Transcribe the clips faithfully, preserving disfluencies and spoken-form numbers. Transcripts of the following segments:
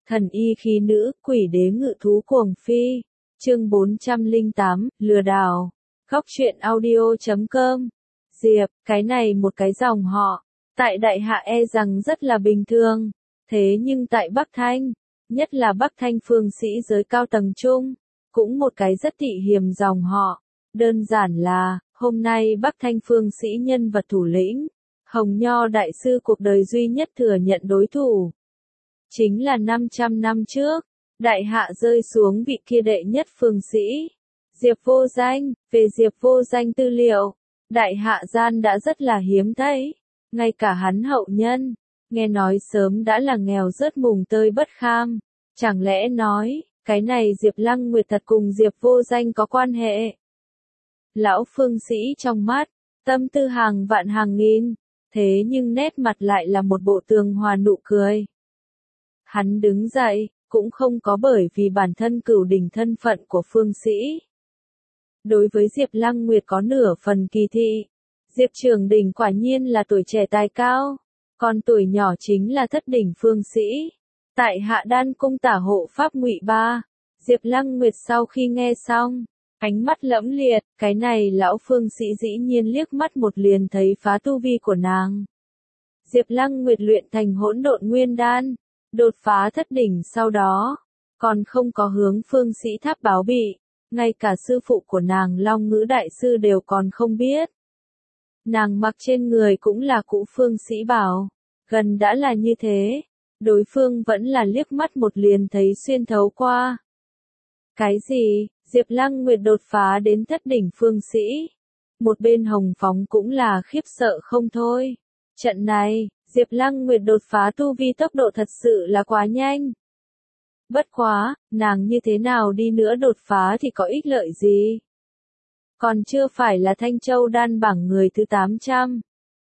Thần y khí nữ, quỷ đế ngự thú cuồng phi. Chương bốn trăm lẻ tám, lừa đảo. Góc truyện audio chấm com. Diệp, cái này một cái dòng họ, tại Đại Hạ e rằng rất là bình thường. Thế nhưng tại Bắc Thanh, nhất là Bắc Thanh phương sĩ giới cao tầng trung, cũng một cái rất thị hiềm dòng họ. Đơn giản là, hôm nay Bắc Thanh phương sĩ nhân vật thủ lĩnh, Hồng Nho Đại Sư cuộc đời duy nhất thừa nhận đối thủ. Chính là năm trăm năm trước, Đại Hạ rơi xuống vị kia đệ nhất phương sĩ, Diệp Vô Danh. Về Diệp Vô Danh tư liệu, Đại Hạ gian đã rất là hiếm thấy, ngay cả hắn hậu nhân, nghe nói sớm đã là nghèo rớt mùng tơi bất kham. Chẳng lẽ nói, cái này Diệp Lăng Nguyệt thật cùng Diệp Vô Danh có quan hệ? Lão phương sĩ trong mắt, tâm tư hàng vạn hàng nghìn, thế nhưng nét mặt lại là một bộ tường hòa nụ cười. Hắn đứng dậy, cũng không có bởi vì bản thân cửu đỉnh thân phận của phương sĩ. Đối với Diệp Lăng Nguyệt có nửa phần kỳ thị. Diệp Trường Đình quả nhiên là tuổi trẻ tài cao, còn tuổi nhỏ chính là thất đỉnh phương sĩ. Tại Hạ Đan cung tả hộ pháp Ngụy Ba. Diệp Lăng Nguyệt sau khi nghe xong, ánh mắt lẫm liệt, cái này lão phương sĩ dĩ nhiên liếc mắt một liền thấy phá tu vi của nàng. Diệp Lăng Nguyệt luyện thành hỗn độn nguyên đan, đột phá thất đỉnh sau đó, còn không có hướng phương sĩ tháp báo bị, ngay cả sư phụ của nàng Long Ngữ Đại Sư đều còn không biết. Nàng mặc trên người cũng là cũ phương sĩ bảo, gần đã là như thế, đối phương vẫn là liếc mắt một liền thấy xuyên thấu qua. Cái gì, Diệp Lăng Nguyệt đột phá đến thất đỉnh phương sĩ? Một bên Hồng Phóng cũng là khiếp sợ không thôi. Trận này, Diệp Lăng Nguyệt đột phá tu vi tốc độ thật sự là quá nhanh. Bất quá, nàng như thế nào đi nữa đột phá thì có ích lợi gì? Còn chưa phải là Thanh Châu đan bảng người thứ tám trăm.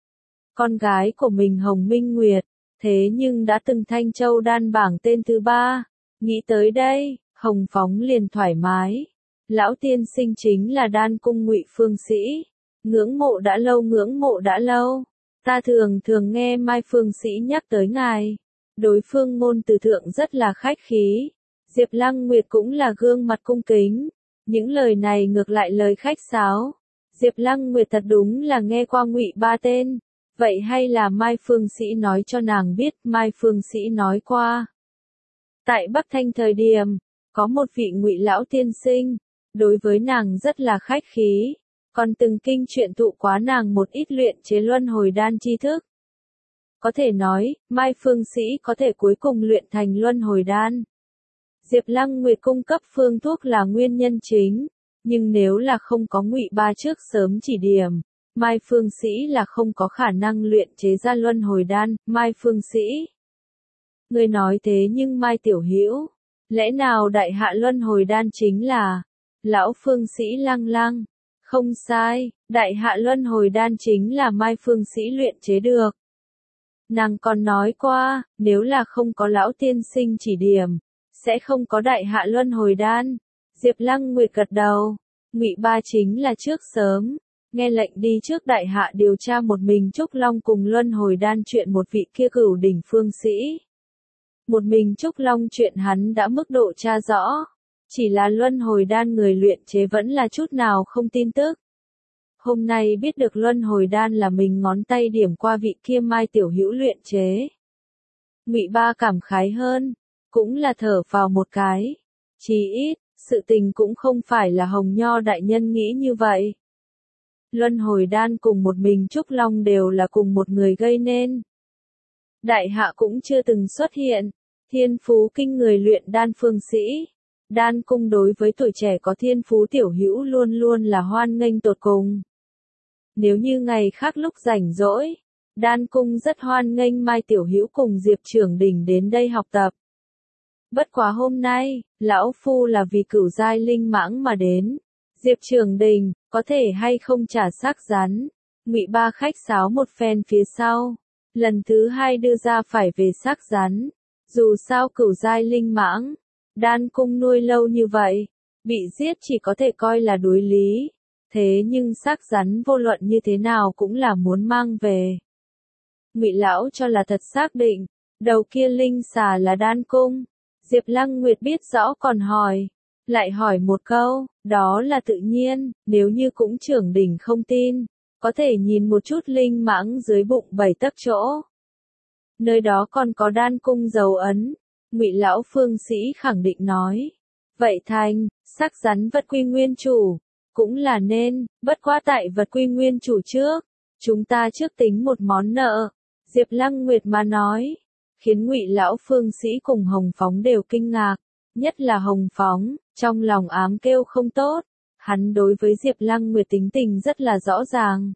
Con gái của mình Hồng Minh Nguyệt, thế nhưng đã từng Thanh Châu đan bảng tên thứ ba. Nghĩ tới đây, Hồng Phóng liền thoải mái. Lão tiên sinh chính là đan cung Ngụy phương sĩ. Ngưỡng mộ đã lâu ngưỡng mộ đã lâu. Ta thường thường nghe Mai phương sĩ nhắc tới ngài. Đối phương ngôn từ thượng rất là khách khí. Diệp Lăng Nguyệt cũng là gương mặt cung kính. Những lời này ngược lại lời khách sáo. Diệp Lăng Nguyệt thật đúng là nghe qua Ngụy Ba tên. Vậy hay là Mai phương sĩ nói cho nàng biết? Mai phương sĩ nói qua. Tại Bắc Thanh thời điểm, có một vị Ngụy lão tiên sinh, đối với nàng rất là khách khí, còn từng kinh truyện thụ quá nàng một ít luyện chế luân hồi đan tri thức. Có thể nói, Mai phương sĩ có thể cuối cùng luyện thành luân hồi đan. Diệp Lăng Nguyệt cung cấp phương thuốc là nguyên nhân chính, nhưng nếu là không có Ngụy Ba trước sớm chỉ điểm, Mai phương sĩ là không có khả năng luyện chế ra luân hồi đan. Mai phương sĩ, người nói thế nhưng Mai tiểu hữu, lẽ nào Đại Hạ luân hồi đan chính là lão phương sĩ Lăng Lăng? Không sai, Đại Hạ luân hồi đan chính là Mai phương sĩ luyện chế được. Nàng còn nói qua, nếu là không có lão tiên sinh chỉ điểm, sẽ không có Đại Hạ luân hồi đan. Diệp Lăng Nguyệt gật đầu. Ngụy Ba chính là trước sớm, nghe lệnh đi trước Đại Hạ điều tra một mình Trúc Long cùng luân hồi đan chuyện một vị kia cửu đỉnh phương sĩ. Một mình Trúc Long chuyện hắn đã mức độ tra rõ, chỉ là luân hồi đan người luyện chế vẫn là chút nào không tin tức. Hôm nay biết được luân hồi đan là mình ngón tay điểm qua vị kia Mai tiểu hữu luyện chế. Ngụy Ba cảm khái hơn, cũng là thở vào một cái. Chí ít, sự tình cũng không phải là Hồng Nho đại nhân nghĩ như vậy. Luân hồi đan cùng một mình Trúc Long đều là cùng một người gây nên. Đại Hạ cũng chưa từng xuất hiện, thiên phú kinh người luyện đan phương sĩ. Đan cung đối với tuổi trẻ có thiên phú tiểu hữu luôn luôn là hoan nghênh tột cùng. Nếu như ngày khác lúc rảnh rỗi, đan cung rất hoan nghênh Mai tiểu hữu cùng Diệp Trường Đình đến đây học tập. Bất quá hôm nay, lão phu là vì cửu giai linh mãng mà đến. Diệp Trường Đình, có thể hay không trả xác rắn? Ngụy Ba khách sáo một phen phía sau, lần thứ hai đưa ra phải về xác rắn. Dù sao cửu giai linh mãng, đan cung nuôi lâu như vậy, bị giết chỉ có thể coi là đối lý. Thế nhưng xác rắn vô luận như thế nào cũng là muốn mang về. Ngụy lão cho là thật xác định, đầu kia linh xà là đan cung. Diệp Lăng Nguyệt biết rõ còn hỏi, lại hỏi một câu, đó là tự nhiên, nếu như cũng trưởng đỉnh không tin, có thể nhìn một chút linh mãng dưới bụng bảy tấc chỗ. Nơi đó còn có đan cung dấu ấn, Ngụy lão phương sĩ khẳng định nói. Vậy thành, sắc rắn vật quy nguyên chủ, cũng là nên, bất quá tại vật quy nguyên chủ trước, chúng ta trước tính một món nợ, Diệp Lăng Nguyệt mà nói, khiến Ngụy lão phương sĩ cùng Hồng Phóng đều kinh ngạc, nhất là Hồng Phóng, trong lòng ám kêu không tốt, hắn đối với Diệp Lăng Nguyệt tính tình rất là rõ ràng.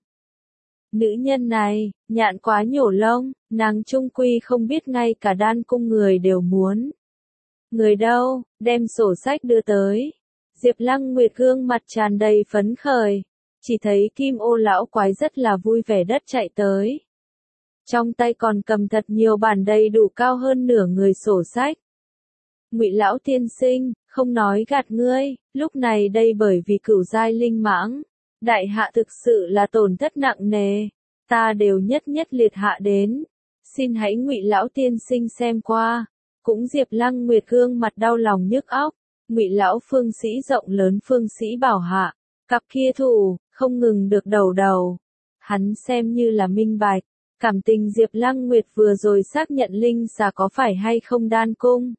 Nữ nhân này, nhạn quá nhổ lông, nàng trung quy không biết ngay cả đan cung người đều muốn. Người đâu, đem sổ sách đưa tới. Diệp Lăng Nguyệt gương mặt tràn đầy phấn khởi, chỉ thấy Kim Ô lão quái rất là vui vẻ đất chạy tới. Trong tay còn cầm thật nhiều bản đầy đủ cao hơn nửa người sổ sách. Ngụy lão tiên sinh, không nói gạt ngươi, lúc này đây bởi vì cửu giai linh mãng, đại hạ thực sự là tổn thất nặng nề, ta đều nhất nhất liệt hạ đến, xin hãy Ngụy lão tiên sinh xem qua. Cũng Diệp Lăng Nguyệt gương mặt đau lòng nhức óc, Ngụy lão phương sĩ rộng lớn phương sĩ bảo hạ, cặp kia thủ, không ngừng được đầu đầu. Hắn xem như là minh bạch, cảm tình Diệp Lăng Nguyệt vừa rồi xác nhận linh xà có phải hay không đan cung.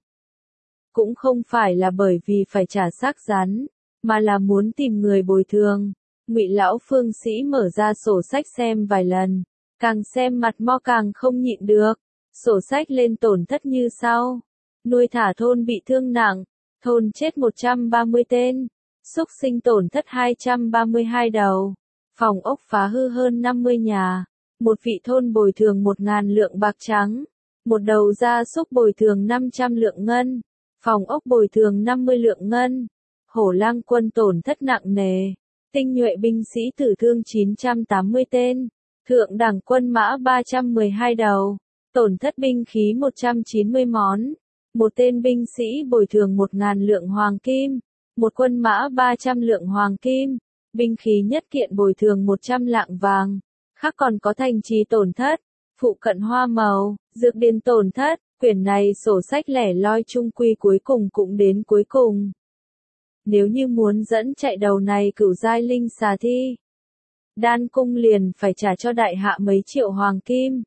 Cũng không phải là bởi vì phải trả xác rắn, mà là muốn tìm người bồi thường. Ngụy lão phương sĩ mở ra sổ sách xem vài lần, càng xem mặt mo càng không nhịn được. Sổ sách lên tổn thất như sau. Nuôi thả thôn bị thương nặng, thôn chết một trăm ba mươi tên, xúc sinh tổn thất hai trăm ba mươi hai đầu, phòng ốc phá hư hơn năm mươi nhà, một vị thôn bồi thường một ngàn lượng bạc trắng, một đầu gia súc bồi thường năm trăm lượng ngân, phòng ốc bồi thường năm mươi lượng ngân. Hổ Lang quân tổn thất nặng nề, tinh nhuệ binh sĩ tử thương chín trăm tám mươi tên, thượng đẳng quân mã ba trăm mười hai đầu. Tổn thất binh khí một trăm chín mươi món, một tên binh sĩ bồi thường một ngàn lượng hoàng kim, một quân mã ba trăm lượng hoàng kim, binh khí nhất kiện bồi thường một trăm lạng vàng, khác còn có thành trì tổn thất, phụ cận hoa màu, dược điền tổn thất, quyển này sổ sách lẻ loi trung quy cuối cùng cũng đến cuối cùng. Nếu như muốn dẫn chạy đầu này cửu giai linh xà thi, đan cung liền phải trả cho đại hạ mấy triệu hoàng kim.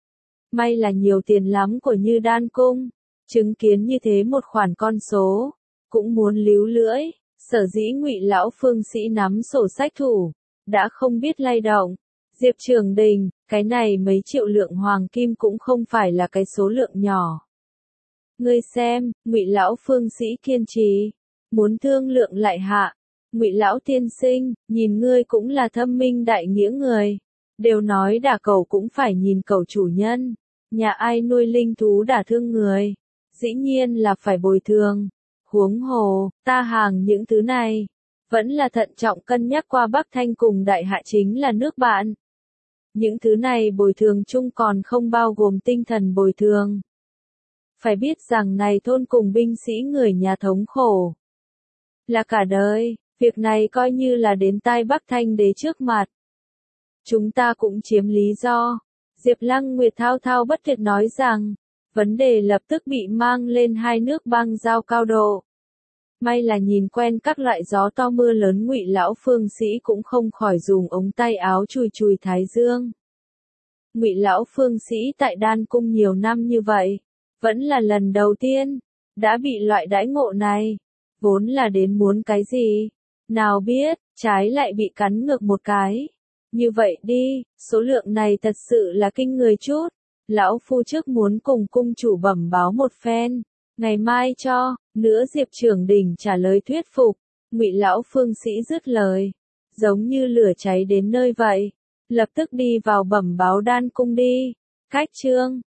May là nhiều tiền lắm của Như Đan cung, chứng kiến như thế một khoản con số, cũng muốn líu lưỡi, sở dĩ Ngụy lão phương sĩ nắm sổ sách thủ, đã không biết lay động. Diệp Trường Đình, cái này mấy triệu lượng hoàng kim cũng không phải là cái số lượng nhỏ. Ngươi xem, Ngụy lão phương sĩ kiên trì, muốn thương lượng lại hạ. Ngụy lão tiên sinh, nhìn ngươi cũng là thâm minh đại nghĩa người, đều nói đả cầu cũng phải nhìn cầu chủ nhân. Nhà ai nuôi linh thú đả thương người, dĩ nhiên là phải bồi thường. Huống hồ, ta hàng những thứ này, vẫn là thận trọng cân nhắc qua Bắc Thanh cùng đại hạ chính là nước bạn. Những thứ này bồi thường chung còn không bao gồm tinh thần bồi thường. Phải biết rằng này thôn cùng binh sĩ người nhà thống khổ. Là cả đời, việc này coi như là đến tai Bắc Thanh đế trước mặt. Chúng ta cũng chiếm lý do. Diệp Lăng Nguyệt thao thao bất tuyệt nói rằng, vấn đề lập tức bị mang lên hai nước băng giao cao độ. May là nhìn quen các loại gió to mưa lớn Ngụy lão phương sĩ cũng không khỏi dùng ống tay áo chùi chùi thái dương. Ngụy lão phương sĩ tại đan cung nhiều năm như vậy, vẫn là lần đầu tiên, đã bị loại đãi ngộ này, vốn là đến muốn cái gì, nào biết, trái lại bị cắn ngược một cái. Như vậy đi, số lượng này thật sự là kinh người chút. Lão phu trước muốn cùng cung chủ bẩm báo một phen, ngày mai cho. Nữa Diệp Trường Đình trả lời thuyết phục. Ngụy lão phương sĩ dứt lời, giống như lửa cháy đến nơi vậy, lập tức đi vào bẩm báo đan cung đi. Cách chương